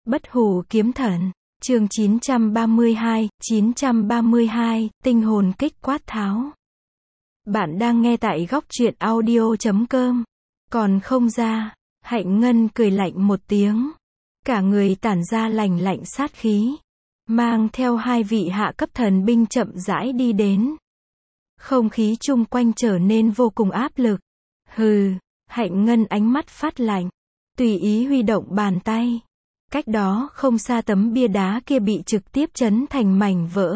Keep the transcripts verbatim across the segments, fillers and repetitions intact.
Bất hủ kiếm thần, chương chín trăm ba mươi hai, chín trăm ba mươi hai, tinh hồn kích quát tháo. Bạn đang nghe tại góc truyện audio chấm com. Còn không ra, Hạnh Ngân cười lạnh một tiếng. Cả người tản ra lành lạnh sát khí. Mang theo hai vị hạ cấp thần binh chậm rãi đi đến. Không khí chung quanh trở nên vô cùng áp lực. Hừ, Hạnh Ngân ánh mắt phát lạnh. Tùy ý huy động bàn tay. Cách đó không xa tấm bia đá kia bị trực tiếp chấn thành mảnh vỡ.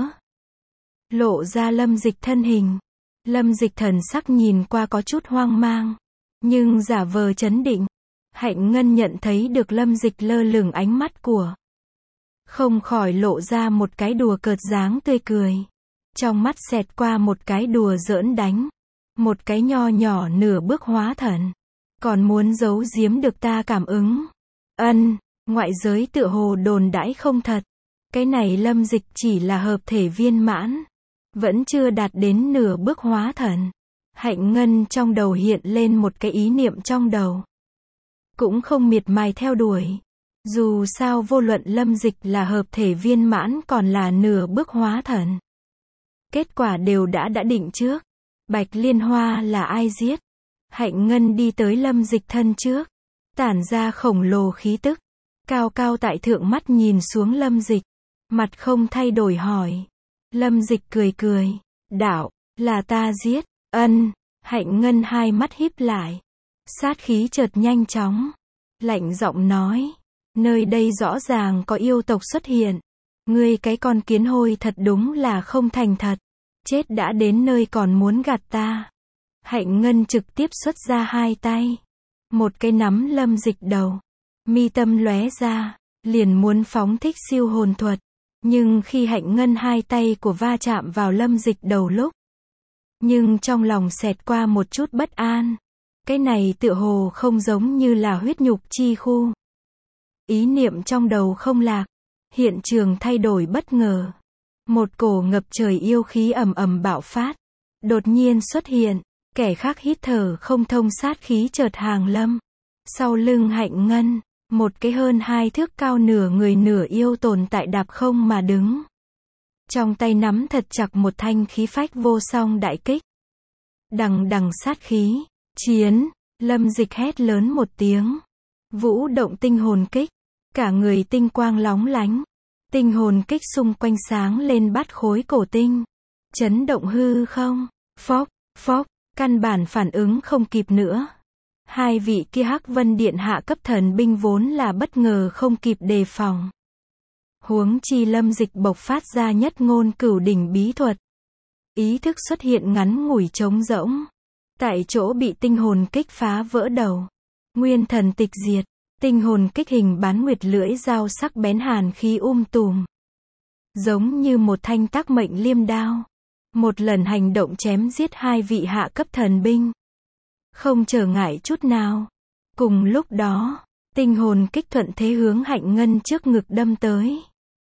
Lộ ra Lâm Dịch thân hình. Lâm Dịch thần sắc nhìn qua có chút hoang mang. Nhưng giả vờ chấn định. Hạnh Ngân nhận thấy được Lâm Dịch lơ lửng ánh mắt của. Không khỏi lộ ra một cái đùa cợt dáng tươi cười. Trong mắt xẹt qua một cái đùa giỡn đánh. Một cái nho nhỏ nửa bước hóa thần. Còn muốn giấu giếm được ta cảm ứng. Ân. Ngoại giới tựa hồ đồn đãi không thật. Cái này Lâm Dịch chỉ là hợp thể viên mãn. Vẫn chưa đạt đến nửa bước hóa thần. Hạnh Ngân trong đầu hiện lên một cái ý niệm trong đầu. Cũng không miệt mài theo đuổi. Dù sao vô luận Lâm Dịch là hợp thể viên mãn còn là nửa bước hóa thần. Kết quả đều đã đã định trước. Bạch Liên Hoa là ai giết? Hạnh Ngân đi tới Lâm Dịch thân trước. Tản ra khổng lồ khí tức. Cao cao tại thượng mắt nhìn xuống Lâm Dịch. Mặt không thay đổi hỏi. Lâm Dịch cười cười. Đạo, là ta giết. Ân. Hạnh Ngân hai mắt híp lại. Sát khí chợt nhanh chóng. Lạnh giọng nói. Nơi đây rõ ràng có yêu tộc xuất hiện. Ngươi cái con kiến hôi thật đúng là không thành thật. Chết đã đến nơi còn muốn gạt ta. Hạnh Ngân trực tiếp xuất ra hai tay. Một cái nắm Lâm Dịch đầu. Mi tâm lóe ra, liền muốn phóng thích siêu hồn thuật. Nhưng khi Hạnh Ngân hai tay của va chạm vào Lâm Dịch đầu lúc. Nhưng trong lòng xẹt qua một chút bất an. Cái này tựa hồ không giống như là huyết nhục chi khu. Ý niệm trong đầu không lạc. Hiện trường thay đổi bất ngờ. Một cổ ngập trời yêu khí ầm ầm bạo phát. Đột nhiên xuất hiện. Kẻ khác hít thở không thông sát khí chợt hàng lâm. Sau lưng Hạnh Ngân. Một cái hơn hai thước cao nửa người nửa yêu tồn tại đạp không mà đứng. Trong tay nắm thật chặt một thanh khí phách vô song đại kích. Đằng đằng sát khí. Chiến. Lâm Dịch hét lớn một tiếng. Vũ động tinh hồn kích. Cả người tinh quang lóng lánh. Tinh hồn kích xung quanh sáng lên bát khối cổ tinh. Chấn động hư không. Phốc, phốc. Căn bản phản ứng không kịp nữa. Hai vị kia Hắc Vân Điện hạ cấp thần binh vốn là bất ngờ không kịp đề phòng. Huống chi Lâm Dịch bộc phát ra nhất ngôn cửu đỉnh bí thuật. Ý thức xuất hiện ngắn ngủi trống rỗng. Tại chỗ bị tinh hồn kích phá vỡ đầu. Nguyên thần tịch diệt. Tinh hồn kích hình bán nguyệt lưỡi dao sắc bén hàn khí um tùm. Giống như một thanh tác mệnh liêm đao. Một lần hành động chém giết hai vị hạ cấp thần binh. Không trở ngại chút nào. Cùng lúc đó, tinh hồn kích thuận thế hướng Hạnh Ngân trước ngực đâm tới.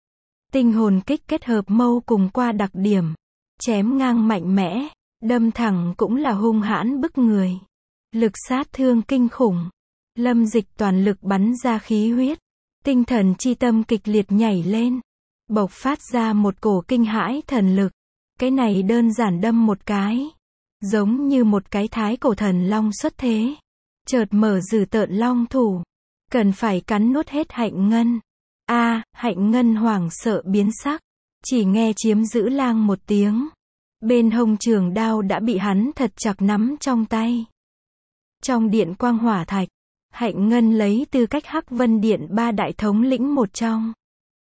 Tinh hồn kích kết hợp mâu cùng qua đặc điểm. Chém ngang mạnh mẽ, đâm thẳng cũng là hung hãn bức người. Lực sát thương kinh khủng. Lâm Dịch toàn lực bắn ra khí huyết. Tinh thần chi tâm kịch liệt nhảy lên. Bộc phát ra một cổ kinh hãi thần lực. Cái này đơn giản đâm một cái. Giống như một cái thái cổ thần long xuất thế. Chợt mở dữ tợn long thủ. Cần phải cắn nuốt hết Hạnh Ngân. A, à, Hạnh Ngân hoảng sợ biến sắc. Chỉ nghe chiếm giữ lang một tiếng. Bên hông trường đao đã bị hắn thật chặt nắm trong tay. Trong điện quang hỏa thạch. Hạnh Ngân lấy tư cách Hắc Vân Điện ba đại thống lĩnh một trong.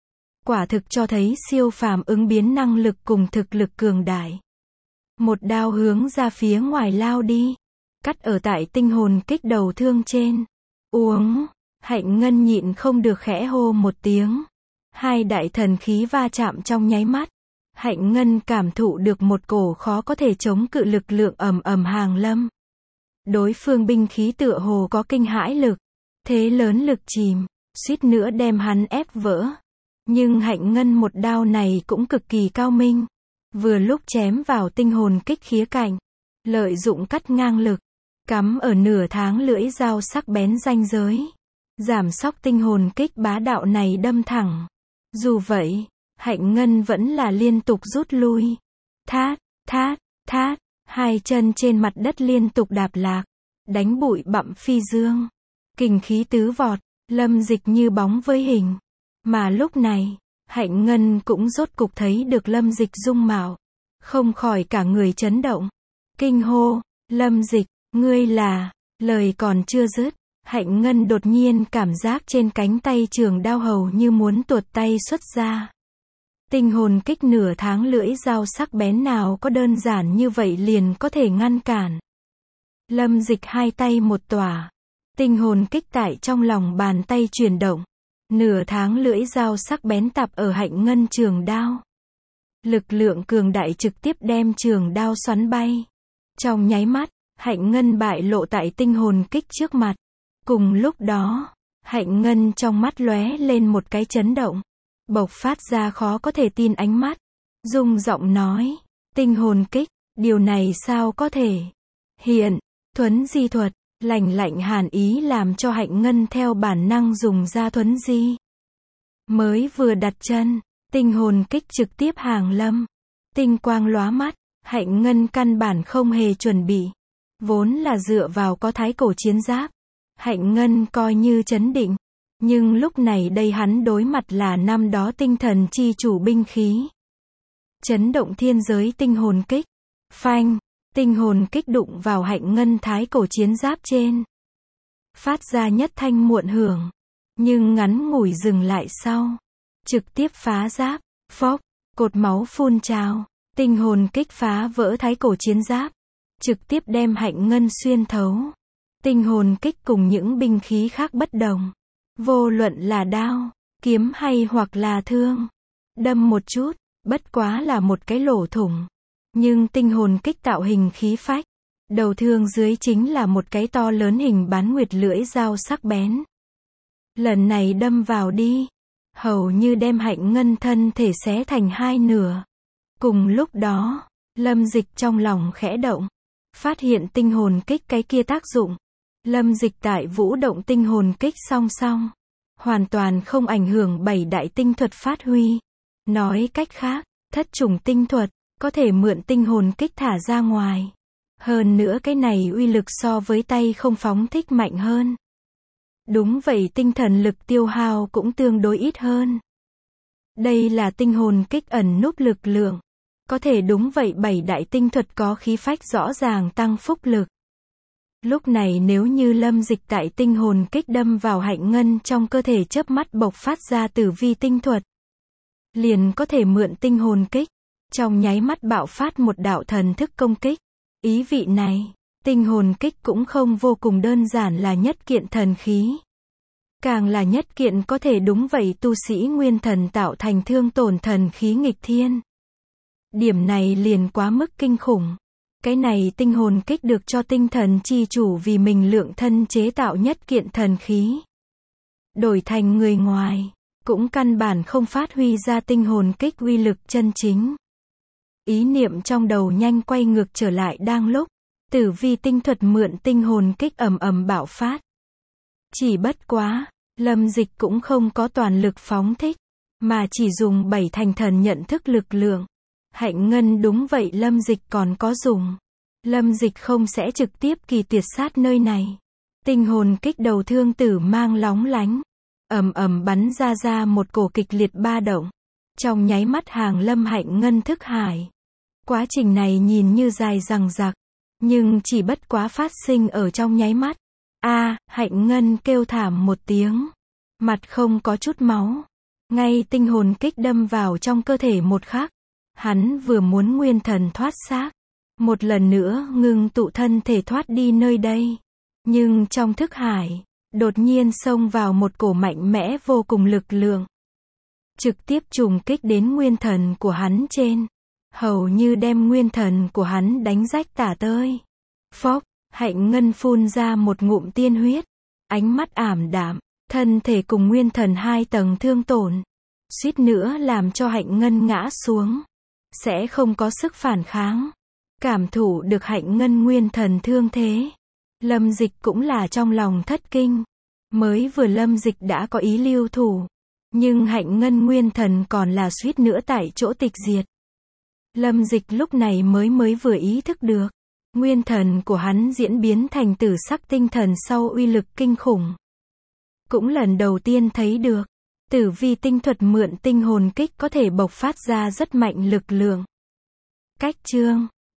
Quả thực cho thấy siêu phàm ứng biến năng lực cùng thực lực cường đại. Một đao hướng ra phía ngoài lao đi. Cắt ở tại tinh hồn kích đầu thương trên. Uống. Hạnh Ngân nhịn không được khẽ hô một tiếng. Hai đại thần khí va chạm trong nháy mắt. Hạnh Ngân cảm thụ được một cổ khó có thể chống cự lực lượng ầm ầm hàng lâm. Đối phương binh khí tựa hồ có kinh hãi lực. Thế lớn lực chìm. Suýt nữa đem hắn ép vỡ. Nhưng Hạnh Ngân một đao này cũng cực kỳ cao minh. Vừa lúc chém vào tinh hồn kích khía cạnh. Lợi dụng cắt ngang lực. Cắm ở nửa tháng lưỡi dao sắc bén ranh giới. Giảm sóc tinh hồn kích bá đạo này đâm thẳng. Dù vậy, Hạnh Ngân vẫn là liên tục rút lui. Thát, thát, thát, hai chân trên mặt đất liên tục đạp lạc, đánh bụi bặm phi dương. Kình khí tứ vọt, Lâm Dịch như bóng với hình. Mà lúc này, Hạnh Ngân cũng rốt cục thấy được Lâm Dịch dung mạo. Không khỏi cả người chấn động. Kinh hô, Lâm Dịch, ngươi là, lời còn chưa dứt. Hạnh Ngân đột nhiên cảm giác trên cánh tay trường đao hầu như muốn tuột tay xuất ra. Tinh hồn kích nửa tháng lưỡi dao sắc bén nào có đơn giản như vậy liền có thể ngăn cản. Lâm Dịch hai tay một tỏa. Tinh hồn kích tại trong lòng bàn tay chuyển động. Nửa tháng lưỡi dao sắc bén tạp ở Hạnh Ngân trường đao. Lực lượng cường đại trực tiếp đem trường đao xoắn bay. Trong nháy mắt, Hạnh Ngân bại lộ tại tinh hồn kích trước mặt. Cùng lúc đó, Hạnh Ngân trong mắt lóe lên một cái chấn động. Bộc phát ra khó có thể tin ánh mắt. Rung giọng nói, tinh hồn kích, điều này sao có thể? Hiện, thuấn di thuật, lạnh lạnh hàn ý làm cho Hạnh Ngân theo bản năng dùng ra thuấn di. Mới vừa đặt chân, tinh hồn kích trực tiếp hàng lâm. Tinh quang lóa mắt, Hạnh Ngân căn bản không hề chuẩn bị. Vốn là dựa vào có thái cổ chiến giáp. Hạnh Ngân coi như chấn định. Nhưng lúc này đây hắn đối mặt là năm đó tinh thần chi chủ binh khí. Chấn động thiên giới tinh hồn kích. Phanh, tinh hồn kích đụng vào Hạnh Ngân thái cổ chiến giáp trên. Phát ra nhất thanh muộn hưởng. Nhưng ngắn ngủi dừng lại sau. Trực tiếp phá giáp. Phốc, cột máu phun trào. Tinh hồn kích phá vỡ thái cổ chiến giáp. Trực tiếp đem Hạnh Ngân xuyên thấu. Tinh hồn kích cùng những binh khí khác bất đồng. Vô luận là đao, kiếm hay hoặc là thương. Đâm một chút, bất quá là một cái lỗ thủng. Nhưng tinh hồn kích tạo hình khí phách. Đầu thương dưới chính là một cái to lớn hình bán nguyệt lưỡi dao sắc bén. Lần này đâm vào đi. Hầu như đem Hạnh Ngân thân thể xé thành hai nửa. Cùng lúc đó, Lâm Dịch trong lòng khẽ động. Phát hiện tinh hồn kích cái kia tác dụng. Lâm Dịch tại vũ động tinh hồn kích song song. Hoàn toàn không ảnh hưởng bảy đại tinh thuật phát huy. Nói cách khác, thất trùng tinh thuật, có thể mượn tinh hồn kích thả ra ngoài. Hơn nữa cái này uy lực so với tay không phóng thích mạnh hơn. Đúng vậy, tinh thần lực tiêu hao cũng tương đối ít hơn. Đây là tinh hồn kích ẩn núp lực lượng. Có thể đúng vậy, bảy đại tinh thuật có khí phách rõ ràng tăng phúc lực. Lúc này nếu như Lâm Dịch tại tinh hồn kích đâm vào Hạnh Ngân trong cơ thể chớp mắt bộc phát ra tử vi tinh thuật. Liền có thể mượn tinh hồn kích. Trong nháy mắt bạo phát một đạo thần thức công kích. Ý vị này, tinh hồn kích cũng không vô cùng đơn giản là nhất kiện thần khí. Càng là nhất kiện có thể đúng vậy tu sĩ nguyên thần tạo thành thương tổn thần khí nghịch thiên. Điểm này liền quá mức kinh khủng. Cái này tinh hồn kích được cho tinh thần chi chủ vì mình lượng thân chế tạo nhất kiện thần khí. Đổi thành người ngoài, cũng căn bản không phát huy ra tinh hồn kích uy lực chân chính. Ý niệm trong đầu nhanh quay ngược trở lại đang lúc, tử vi tinh thuật mượn tinh hồn kích ầm ầm bạo phát. Chỉ bất quá, Lâm Dịch cũng không có toàn lực phóng thích, mà chỉ dùng bảy thành thần nhận thức lực lượng. Hạnh Ngân đúng vậy, Lâm Dịch còn có dùng. Lâm Dịch không sẽ trực tiếp kỳ tuyệt sát nơi này. Tinh hồn kích đầu thương tử mang lóng lánh. Ầm ầm bắn ra ra một cổ kịch liệt ba động. Trong nháy mắt hàng lâm Hạnh Ngân thức hải. Quá trình này nhìn như dài dằng dặc. Nhưng chỉ bất quá phát sinh ở trong nháy mắt. A, Hạnh Ngân kêu thảm một tiếng. Mặt không có chút máu. Ngay tinh hồn kích đâm vào trong cơ thể một khắc. Hắn vừa muốn nguyên thần thoát xác. Một lần nữa ngưng tụ thân thể thoát đi nơi đây. Nhưng trong thức hải, đột nhiên xông vào một cổ mạnh mẽ vô cùng lực lượng. Trực tiếp trùng kích đến nguyên thần của hắn trên. Hầu như đem nguyên thần của hắn đánh rách tả tơi. Phốc, Hạnh Ngân phun ra một ngụm tiên huyết. Ánh mắt ảm đạm, thân thể cùng nguyên thần hai tầng thương tổn. Suýt nữa làm cho Hạnh Ngân ngã xuống. Sẽ không có sức phản kháng. Cảm thụ được Hạnh Ngân nguyên thần thương thế. Lâm Dịch cũng là trong lòng thất kinh. Mới vừa Lâm Dịch đã có ý lưu thủ. Nhưng Hạnh Ngân Nguyên Thần còn là suýt nữa tại chỗ tịch diệt. Lâm Dịch lúc này mới mới vừa ý thức được. Nguyên thần của hắn diễn biến thành tử sắc tinh thần sau uy lực kinh khủng. Cũng lần đầu tiên thấy được. Tử vi tinh thuật mượn tinh hồn kích có thể bộc phát ra rất mạnh lực lượng. Cách chương